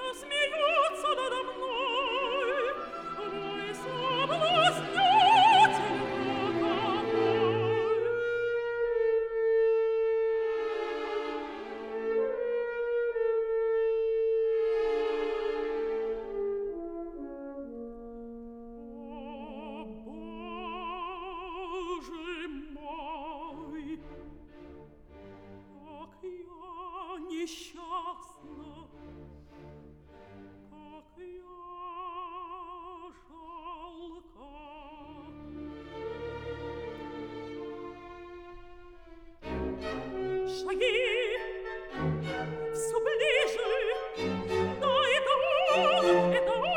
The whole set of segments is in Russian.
смеются надо мной, мой соблазнитель роковой. Несчастна, как я жалка. Шаги все ближе, да это он, это он.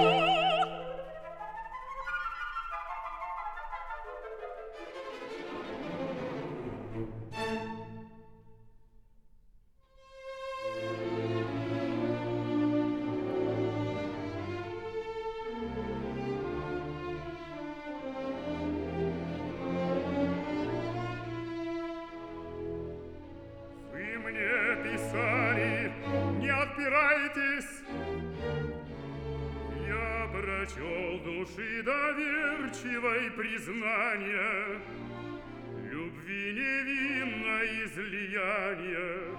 Я прочел души доверчивой признание, любви невинное излияние.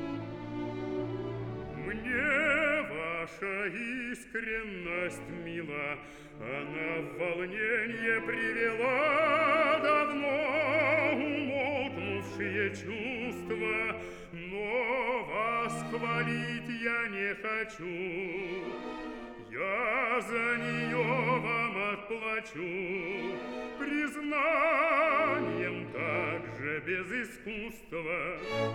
Мне ваша искренность мила, она в волнение привела давно умолкнувшие чувства, но вас хвалить я не хочу. Я за нее вам отплачу признанием также без искусства.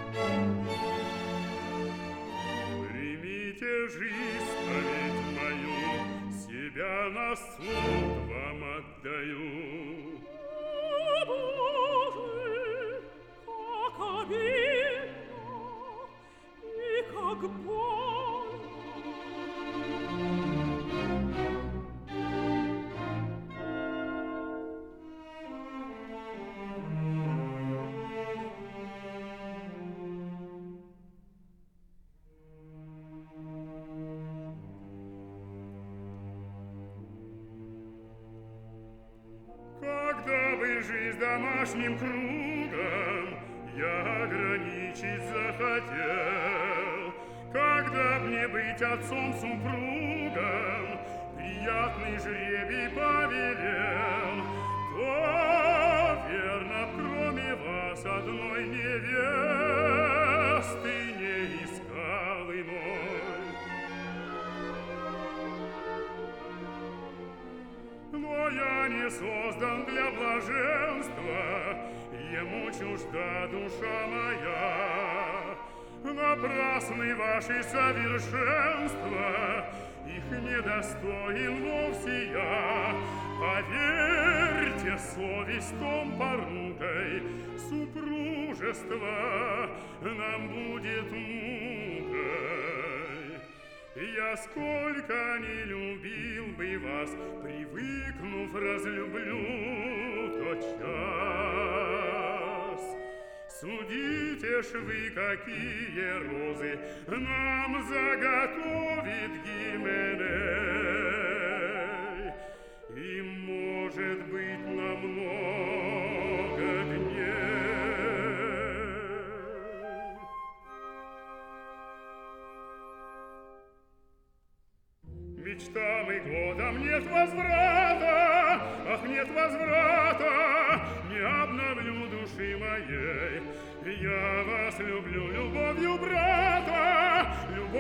Примите же исповедь мою, себя на суд вам отдаю. О, Боже, как обидно и как больно. Когда бы жизнь домашним кругом я ограничить захотел, когда б мне быть отцом-супругом приятный жребий повелел, то, верно, кроме вас одной невесты не искал иной. Но я не создан для блаженства, ему чужда душа моя. Напрасны ваши совершенства, их недостоин вовсе я. Поверьте, совесть том порукой, супружество нам будет мукой. Я сколько не любил бы вас, привыкнув, разлюблю тотчас. Судите ж вы, какие розы нам заготовит Гименей, и, может быть, намного дней. Мечтам и годам нет возврата, ах, нет возврата, не обновлю души моей. Я вас люблю любовью брата,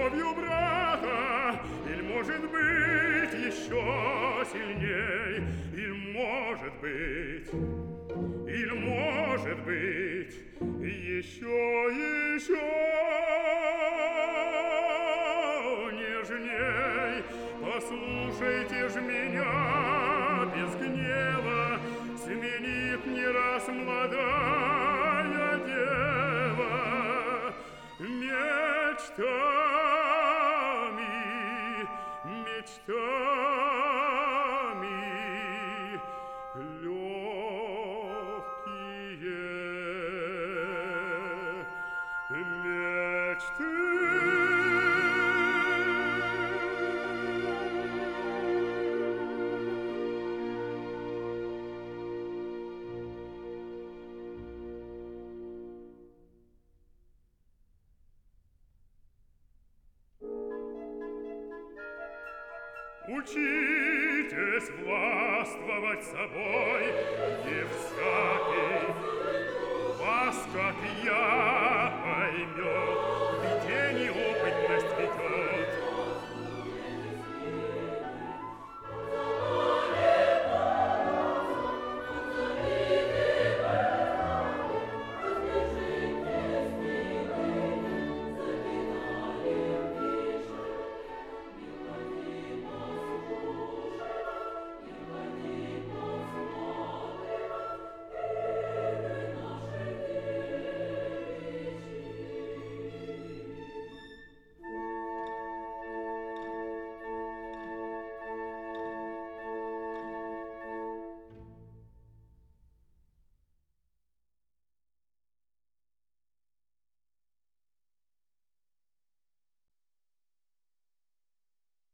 или, может быть, еще сильней, или, может быть, еще нежней. Послушайте ж меня без гнева, сменит не раз молодая дева мечтами легкие мечты. Учитесь властвовать собой, и всякий вас, как я, поймет,